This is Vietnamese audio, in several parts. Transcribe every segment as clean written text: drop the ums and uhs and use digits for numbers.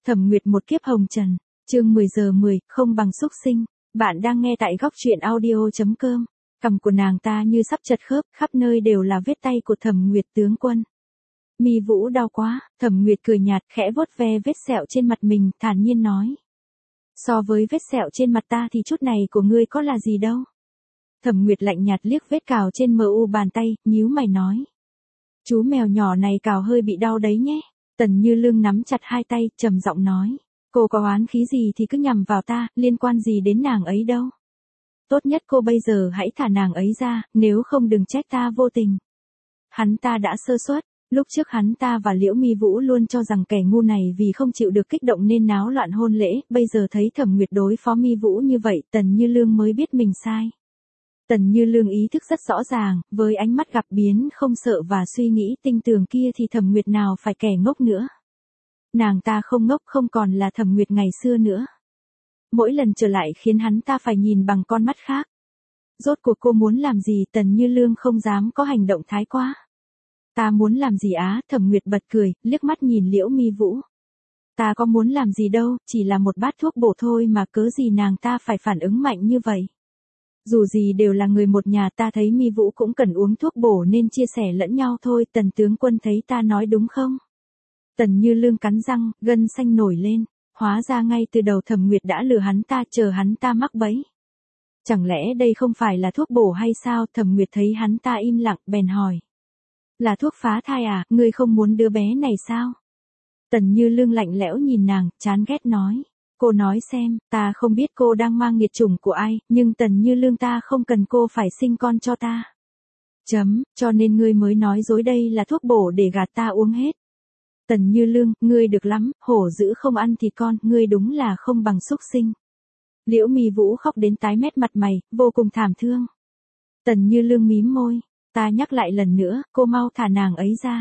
Thẩm Nguyệt một kiếp hồng trần, chương 10 giờ 10, không bằng xúc sinh. Bạn đang nghe tại góc truyện audio.com. Cằm của nàng ta như sắp chật khớp, khắp nơi đều là vết tay của Thẩm Nguyệt tướng quân. Mi Vũ đau quá, Thẩm Nguyệt cười nhạt, khẽ vuốt ve vết sẹo trên mặt mình, thản nhiên nói. So với vết sẹo trên mặt ta thì chút này của ngươi có là gì đâu. Thẩm Nguyệt lạnh nhạt liếc vết cào trên mu bàn tay, nhíu mày nói. Chú mèo nhỏ này cào hơi bị đau đấy nhé. Tần Như Lương nắm chặt hai tay, trầm giọng nói. Cô có oán khí gì thì cứ nhằm vào ta, liên quan gì đến nàng ấy đâu. Tốt nhất cô bây giờ hãy thả nàng ấy ra, nếu không đừng trách ta vô tình. Hắn ta đã sơ suất, lúc trước hắn ta và Liễu Mi Vũ luôn cho rằng kẻ ngu này vì không chịu được kích động nên náo loạn hôn lễ, bây giờ thấy Thẩm Nguyệt đối phó Mi Vũ như vậy, Tần Như Lương mới biết mình sai. Tần Như Lương ý thức rất rõ ràng, với ánh mắt gặp biến không sợ và suy nghĩ tinh tường kia thì Thẩm Nguyệt nào phải kẻ ngốc nữa. Nàng ta không ngốc, không còn là Thẩm Nguyệt ngày xưa nữa. Mỗi lần trở lại khiến hắn ta phải nhìn bằng con mắt khác. Rốt cuộc cô muốn làm gì? Tần Như Lương không dám có hành động thái quá. Ta muốn làm gì á? Thẩm Nguyệt bật cười, liếc mắt nhìn Liễu Mi Vũ. Ta có muốn làm gì đâu, chỉ là một bát thuốc bổ thôi mà cớ gì nàng ta phải phản ứng mạnh như vậy. Dù gì đều là người một nhà, ta thấy Mi Vũ cũng cần uống thuốc bổ nên chia sẻ lẫn nhau thôi. Tần tướng quân thấy ta nói đúng không? Tần Như Lương cắn răng, gân xanh nổi lên. Hóa ra ngay từ đầu Thẩm Nguyệt đã lừa hắn ta, chờ hắn ta mắc bẫy. Chẳng lẽ đây không phải là thuốc bổ hay sao? Thẩm Nguyệt thấy hắn ta im lặng, bèn hỏi. Là thuốc phá thai à, ngươi không muốn đứa bé này sao? Tần Như Lương lạnh lẽo nhìn nàng, chán ghét nói. Cô nói xem, ta không biết cô đang mang nghiệt chủng của ai, nhưng Tần Như Lương ta không cần cô phải sinh con cho ta. Cho nên ngươi mới nói dối đây là thuốc bổ để gạt ta uống hết. Tần Như Lương, ngươi được lắm, hổ dữ không ăn thịt con, ngươi đúng là không bằng xúc sinh. Liễu Mi Vũ khóc đến tái mét mặt mày, vô cùng thảm thương. Tần Như Lương mím môi, ta nhắc lại lần nữa, cô mau thả nàng ấy ra.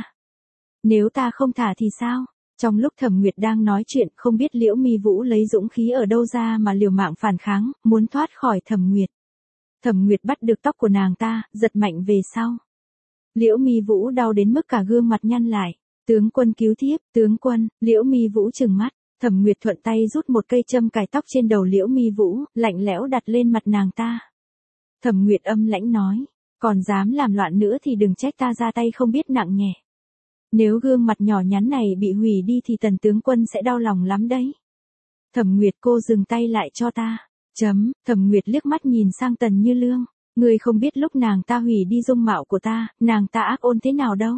Nếu ta không thả thì sao? Trong lúc Thẩm Nguyệt đang nói chuyện, không biết Liễu Mi Vũ lấy dũng khí ở đâu ra mà liều mạng phản kháng, muốn thoát khỏi Thẩm Nguyệt. Thẩm Nguyệt bắt được tóc của nàng ta, giật mạnh về sau. Liễu Mi Vũ đau đến mức cả gương mặt nhăn lại. Tướng quân cứu thiếp, tướng quân. Liễu Mi Vũ trừng mắt. Thẩm Nguyệt thuận tay rút một cây châm cài tóc trên đầu Liễu Mi Vũ, lạnh lẽo đặt lên mặt nàng ta. Thẩm Nguyệt âm lãnh nói, còn dám làm loạn nữa thì đừng trách ta ra tay không biết nặng nhẹ. Nếu gương mặt nhỏ nhắn này bị hủy đi thì Tần tướng quân sẽ đau lòng lắm đấy. Thẩm Nguyệt, cô dừng tay lại cho ta. Thẩm Nguyệt liếc mắt nhìn sang Tần Như Lương. Ngươi không biết lúc nàng ta hủy đi dung mạo của ta, nàng ta ác ôn thế nào đâu.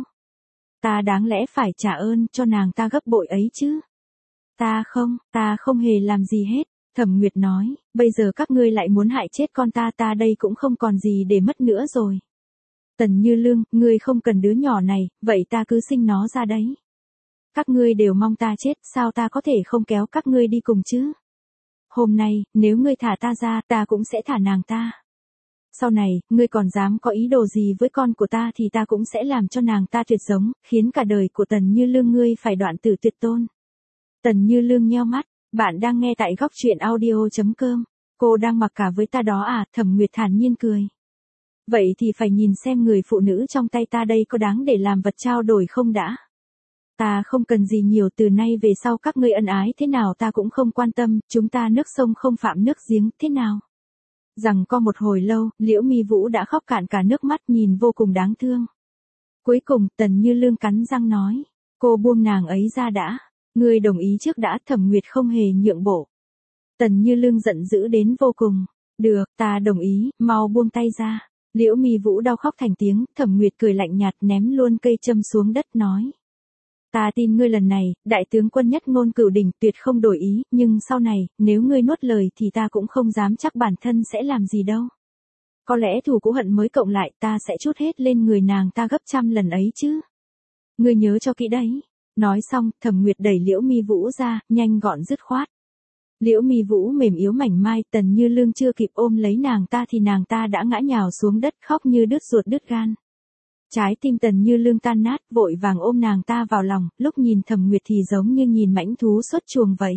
Ta đáng lẽ phải trả ơn cho nàng ta gấp bội ấy chứ. Ta không hề làm gì hết. Thẩm Nguyệt nói, bây giờ các ngươi lại muốn hại chết con ta đây cũng không còn gì để mất nữa rồi. Tần Như Lương, ngươi không cần đứa nhỏ này, vậy ta cứ sinh nó ra đấy. Các ngươi đều mong ta chết, sao ta có thể không kéo các ngươi đi cùng chứ? Hôm nay, nếu ngươi thả ta ra, ta cũng sẽ thả nàng ta. Sau này, ngươi còn dám có ý đồ gì với con của ta thì ta cũng sẽ làm cho nàng ta tuyệt giống, khiến cả đời của Tần Như Lương ngươi phải đoạn tử tuyệt tôn. Tần Như Lương nheo mắt, bạn đang nghe tại góc truyện audio.com. Cô đang mặc cả với ta đó à? Thẩm Nguyệt thản nhiên cười. Vậy thì phải nhìn xem người phụ nữ trong tay ta đây có đáng để làm vật trao đổi không đã. Ta không cần gì nhiều, từ nay về sau các ngươi ân ái thế nào ta cũng không quan tâm, chúng ta nước sông không phạm nước giếng, thế nào? Rằng có một hồi lâu, Liễu Mi Vũ đã khóc cạn cả nước mắt, nhìn vô cùng đáng thương. Cuối cùng, Tần Như Lương cắn răng nói, cô buông nàng ấy ra đã. Ngươi đồng ý trước đã. Thẩm Nguyệt không hề nhượng bộ. Tần Như Lương giận dữ đến vô cùng. Được, ta đồng ý, mau buông tay ra. Liễu Mi Vũ đau khóc thành tiếng. Thẩm Nguyệt cười lạnh nhạt, ném luôn cây châm xuống đất nói. Ta tin ngươi lần này, đại tướng quân nhất ngôn cửu đỉnh, tuyệt không đổi ý, nhưng sau này, nếu ngươi nuốt lời thì ta cũng không dám chắc bản thân sẽ làm gì đâu. Có lẽ thù cũ hận mới cộng lại, ta sẽ trút hết lên người nàng ta gấp trăm lần ấy chứ. Ngươi nhớ cho kỹ đấy. Nói xong, Thẩm Nguyệt đẩy Liễu Mi Vũ ra, nhanh gọn dứt khoát. Liễu Mi Vũ mềm yếu mảnh mai, Tần Như Lương chưa kịp ôm lấy nàng ta thì nàng ta đã ngã nhào xuống đất, khóc như đứt ruột đứt gan. Trái tim Tần Như Lương tan nát, vội vàng ôm nàng ta vào lòng, lúc nhìn Thẩm Nguyệt thì giống như nhìn mãnh thú xuất chuồng vậy.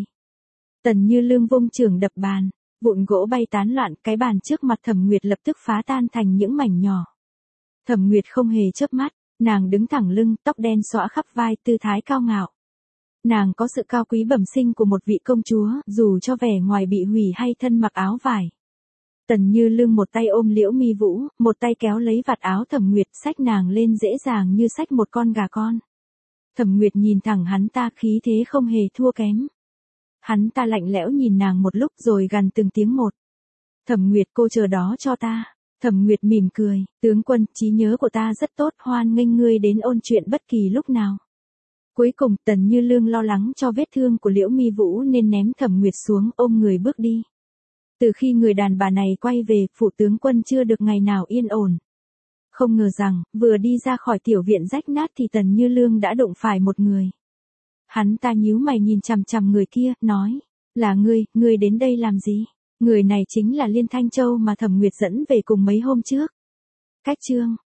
Tần Như Lương vung chưởng đập bàn, vụn gỗ bay tán loạn, cái bàn trước mặt Thẩm Nguyệt lập tức phá tan thành những mảnh nhỏ. Thẩm Nguyệt không hề chớp mắt, nàng đứng thẳng lưng, tóc đen xõa khắp vai, tư thái cao ngạo. Nàng có sự cao quý bẩm sinh của một vị công chúa, dù cho vẻ ngoài bị hủy hay thân mặc áo vải. Tần Như Lương một tay ôm Liễu Mi Vũ, một tay kéo lấy vạt áo Thẩm Nguyệt, xách nàng lên dễ dàng như xách một con gà con. Thẩm Nguyệt nhìn thẳng hắn ta, khí thế không hề thua kém. Hắn ta lạnh lẽo nhìn nàng một lúc rồi gằn từng tiếng một. Thẩm Nguyệt, cô chờ đó cho ta. Thẩm Nguyệt mỉm cười, tướng quân, trí nhớ của ta rất tốt, hoan nghênh ngươi đến ôn chuyện bất kỳ lúc nào. Cuối cùng, Tần Như Lương lo lắng cho vết thương của Liễu Mi Vũ nên ném Thẩm Nguyệt xuống, ôm người bước đi. Từ khi người đàn bà này quay về, phủ tướng quân chưa được ngày nào yên ổn. Không ngờ rằng, vừa đi ra khỏi tiểu viện rách nát thì Tần Như Lương đã đụng phải một người. Hắn ta nhíu mày nhìn chằm chằm người kia, nói, là ngươi đến đây làm gì? Người này chính là Liên Thanh Châu mà Thẩm Nguyệt dẫn về cùng mấy hôm trước. Cách chương